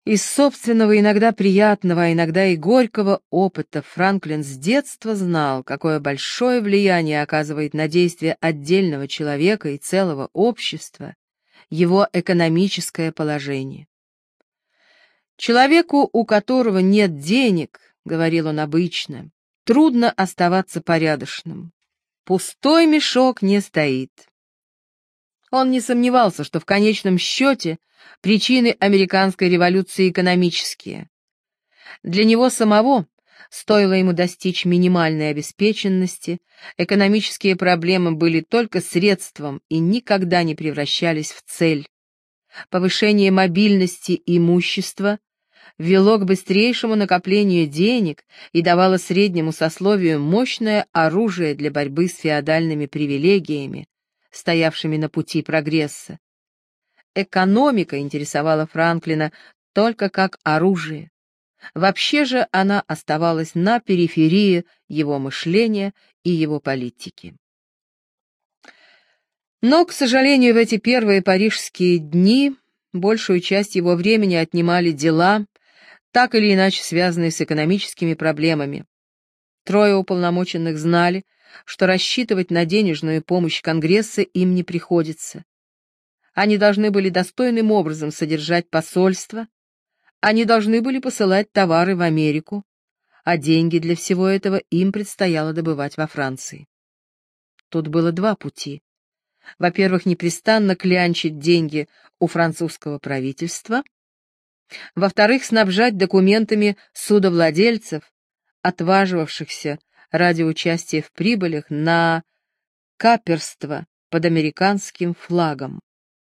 Из собственного, иногда приятного, а иногда и горького опыта Франклин с детства знал, какое большое влияние оказывает на действие отдельного человека и целого общества его экономическое положение. «Человеку, у которого нет денег, — говорил он обычно, — трудно оставаться порядочным. Пустой мешок не стоит». Он не сомневался, что в конечном счете причины американской революции экономические. Для него самого, стоило ему достичь минимальной обеспеченности, экономические проблемы были только средством и никогда не превращались в цель. Повышение мобильности имущества вело к быстрейшему накоплению денег и давало среднему сословию мощное оружие для борьбы с феодальными привилегиями, стоявшими на пути прогресса. Экономика интересовала Франклина только как оружие. Вообще же она оставалась на периферии его мышления и его политики. Но, к сожалению, в эти первые парижские дни большую часть его времени отнимали дела, так или иначе связанные с экономическими проблемами. Трое уполномоченных знали, что рассчитывать на денежную помощь Конгресса им не приходится. Они должны были достойным образом содержать посольство, они должны были посылать товары в Америку, а деньги для всего этого им предстояло добывать во Франции. Тут было два пути. Во-первых, непрестанно клянчить деньги у французского правительства, во-вторых, снабжать документами судовладельцев, отваживавшихся ради участия в прибылях на каперство под американским флагом.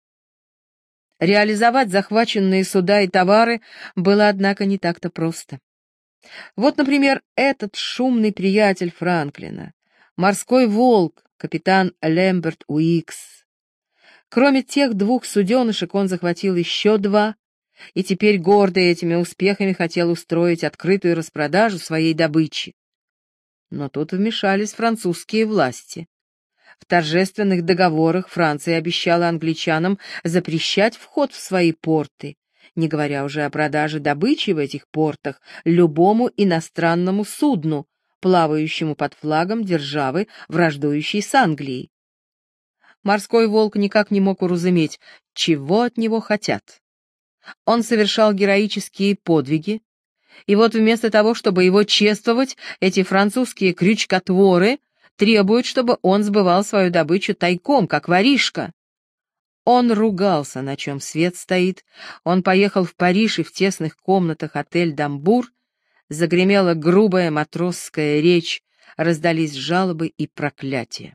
Реализовать захваченные суда и товары было, однако, не так-то просто. Вот, например, этот шумный приятель Франклина, морской волк, капитан Лэмберт Уикс. Кроме тех двух суденышек он захватил еще два, и теперь, гордый этими успехами, хотел устроить открытую распродажу своей добычи. Но тут вмешались французские власти. В торжественных договорах Франция обещала англичанам запрещать вход в свои порты, не говоря уже о продаже добычи в этих портах любому иностранному судну, плавающему под флагом державы, враждующей с Англией. Морской волк никак не мог уразуметь, чего от него хотят. Он совершал героические подвиги, и вот вместо того, чтобы его чествовать, эти французские крючкотворы требуют, чтобы он сбывал свою добычу тайком, как воришка. Он ругался, на чем свет стоит. Он поехал в Париж, и в тесных комнатах отель «Дамбур» загремела грубая матросская речь, раздались жалобы и проклятия.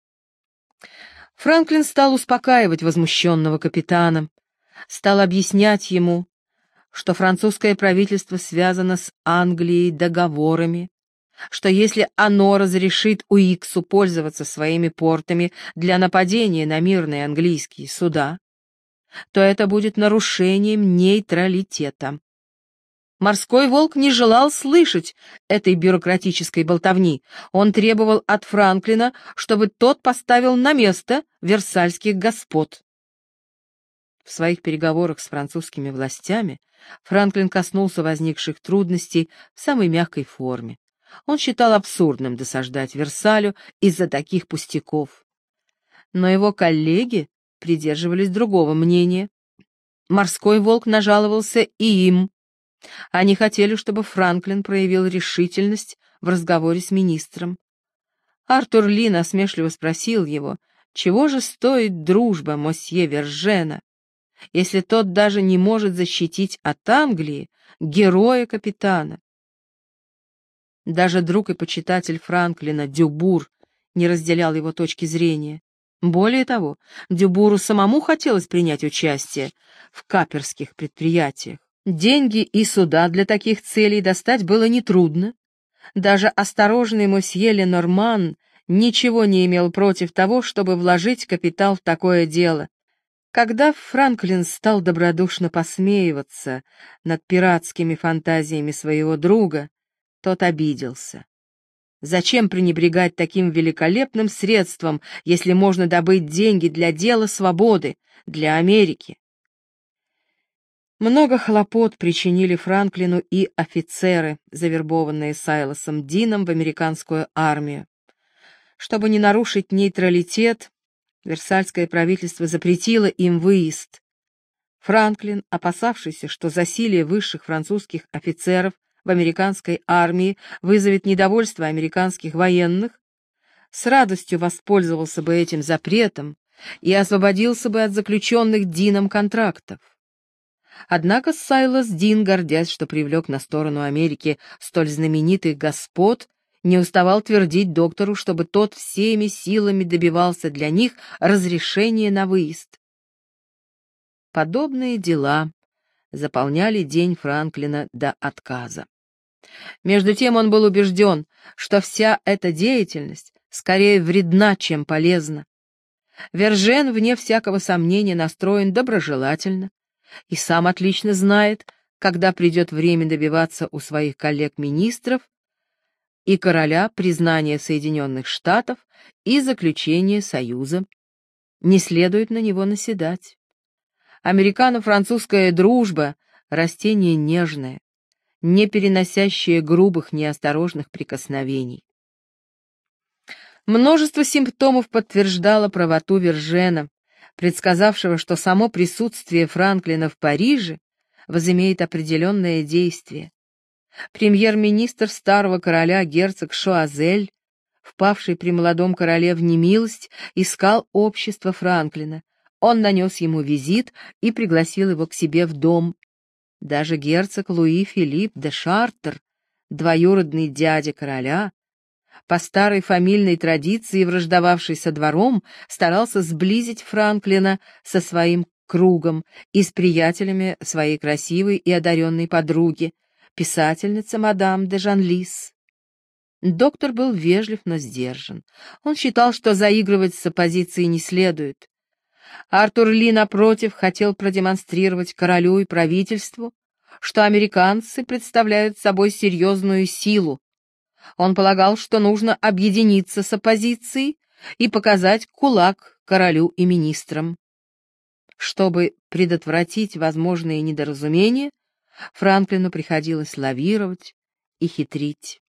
Франклин стал успокаивать возмущенного капитана, стал объяснять ему, что французское правительство связано с Англией договорами, что если оно разрешит Уиксу пользоваться своими портами для нападения на мирные английские суда, то это будет нарушением нейтралитета. Морской волк не желал слышать этой бюрократической болтовни. Он требовал от Франклина, чтобы тот поставил на место версальских господ. В своих переговорах с французскими властями Франклин коснулся возникших трудностей в самой мягкой форме. Он считал абсурдным досаждать Версалю из-за таких пустяков. Но его коллеги придерживались другого мнения. Морской волк нажаловался и им. Они хотели, чтобы Франклин проявил решительность в разговоре с министром. Артур Ли насмешливо спросил его, чего же стоит дружба мосье Вержена, если тот даже не может защитить от Англии героя-капитана. Даже друг и почитатель Франклина Дюбур не разделял его точки зрения. Более того, Дюбуру самому хотелось принять участие в каперских предприятиях. Деньги и суда для таких целей достать было нетрудно. Даже осторожный мосье Ленорман ничего не имел против того, чтобы вложить капитал в такое дело. Когда Франклин стал добродушно посмеиваться над пиратскими фантазиями своего друга, тот обиделся. Зачем пренебрегать таким великолепным средством, если можно добыть деньги для дела свободы, для Америки? Много хлопот причинили Франклину и офицеры, завербованные Сайлосом Дином в американскую армию. Чтобы не нарушить нейтралитет, Версальское правительство запретило им выезд. Франклин, опасавшийся, что засилие высших французских офицеров в американской армии вызовет недовольство американских военных, с радостью воспользовался бы этим запретом и освободился бы от заключенных Дином контрактов. Однако Сайлос Дин, гордясь, что привлек на сторону Америки столь знаменитых господ, не уставал твердить доктору, чтобы тот всеми силами добивался для них разрешения на выезд. Подобные дела заполняли день Франклина до отказа. Между тем он был убежден, что вся эта деятельность скорее вредна, чем полезна. Вержен, вне всякого сомнения, настроен доброжелательно и сам отлично знает, когда придет время добиваться у своих коллег-министров и короля признания Соединенных Штатов и заключения союза. Не следует на него наседать. Американо-французская дружба — растение нежное, не переносящее грубых, неосторожных прикосновений. Множество симптомов подтверждало правоту Вержена, предсказавшего, что само присутствие Франклина в Париже возымеет определенное действие. Премьер-министр старого короля герцог Шоазель, впавший при молодом короле в немилость, искал общество Франклина. Он нанес ему визит и пригласил его к себе в дом. Даже герцог Луи Филипп де Шартер, двоюродный дядя короля, по старой фамильной традиции, враждовавший со двором, старался сблизить Франклина со своим кругом и с приятелями своей красивой и одаренной подруги, писательницы мадам де Жанлис. Доктор был вежлив, но сдержан. Он считал, что заигрывать с оппозицией не следует. Артур Ли, напротив, хотел продемонстрировать королю и правительству, что американцы представляют собой серьезную силу. Он полагал, что нужно объединиться с оппозицией и показать кулак королю и министрам. Чтобы предотвратить возможные недоразумения, Франклину приходилось лавировать и хитрить.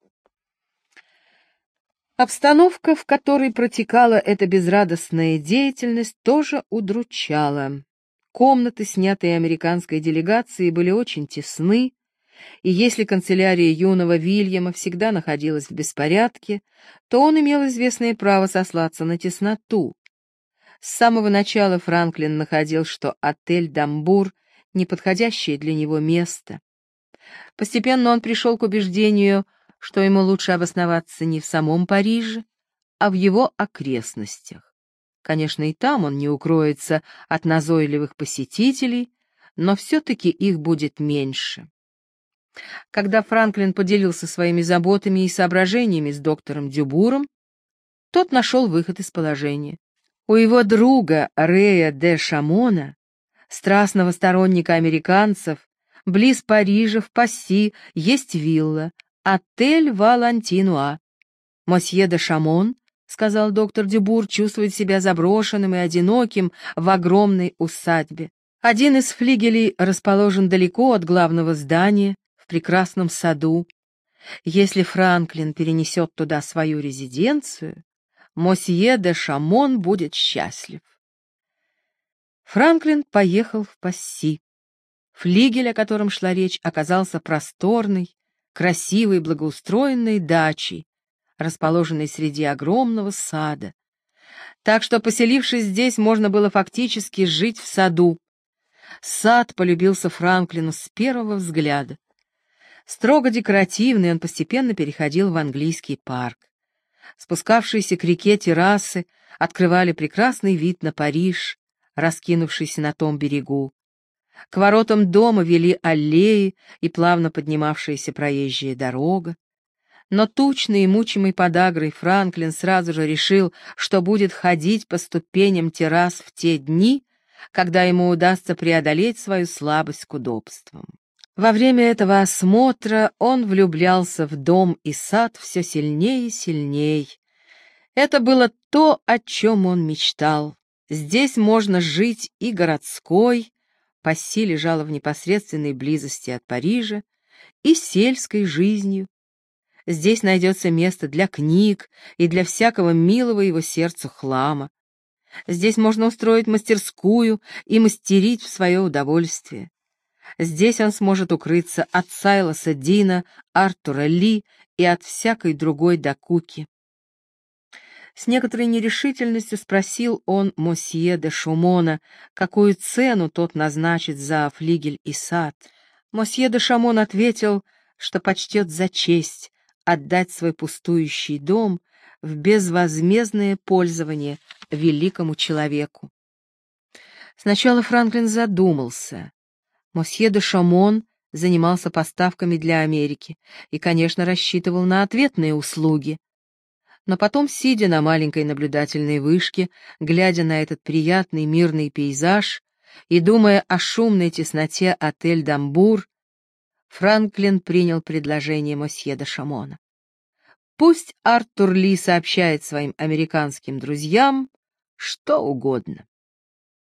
Обстановка, в которой протекала эта безрадостная деятельность, тоже удручала. Комнаты, снятые американской делегацией, были очень тесны, и если канцелярия юного Вильяма всегда находилась в беспорядке, то он имел известное право сослаться на тесноту. С самого начала Франклин находил, что отель «Дамбур» — неподходящее для него место. Постепенно он пришел к убеждению, что ему лучше обосноваться не в самом Париже, а в его окрестностях. Конечно, и там он не укроется от назойливых посетителей, но все-таки их будет меньше. Когда Франклин поделился своими заботами и соображениями с доктором Дюбуром, тот нашел выход из положения. У его друга Рея де Шамона, страстного сторонника американцев, близ Парижа, в Пасси, есть вилла, отель Валантинуа. «Мосье де Шамон, — сказал доктор Дюбур, — чувствует себя заброшенным и одиноким в огромной усадьбе. Один из флигелей расположен далеко от главного здания, в прекрасном саду. Если Франклин перенесет туда свою резиденцию, мосье де Шамон будет счастлив». Франклин поехал в Пасси. Флигель, о котором шла речь, оказался просторной, красивой, благоустроенной дачей, расположенной среди огромного сада. Так что, поселившись здесь, можно было фактически жить в саду. Сад полюбился Франклину с первого взгляда. Строго декоративный, он постепенно переходил в английский парк. Спускавшиеся к реке террасы открывали прекрасный вид на Париж, раскинувшийся на том берегу. К воротам дома вели аллеи и плавно поднимавшаяся проезжая дорога. Но тучный и мучимый подагрой Франклин сразу же решил, что будет ходить по ступеням террас в те дни, когда ему удастся преодолеть свою слабость к удобствам. Во время этого осмотра он влюблялся в дом и сад все сильнее и сильнее. Это было то, о чем он мечтал. Здесь можно жить и городской, Пасси лежала в непосредственной близости от Парижа, и сельской жизнью. Здесь найдется место для книг и для всякого милого его сердцу хлама. Здесь можно устроить мастерскую и мастерить в свое удовольствие. Здесь он сможет укрыться от Сайлоса Дина, Артура Ли и от всякой другой докуки. С некоторой нерешительностью спросил он мосье де Шумона, какую цену тот назначит за флигель и сад. Мосье де Шумон ответил, что почтет за честь отдать свой пустующий дом в безвозмездное пользование великому человеку. Сначала Франклин задумался. Мосье де Шумон занимался поставками для Америки и, конечно, рассчитывал на ответные услуги. Но потом, сидя на маленькой наблюдательной вышке, глядя на этот приятный мирный пейзаж и думая о шумной тесноте отель «Дамбур», Франклин принял предложение мосье де Шумона. Пусть Артур Ли сообщает своим американским друзьям что угодно.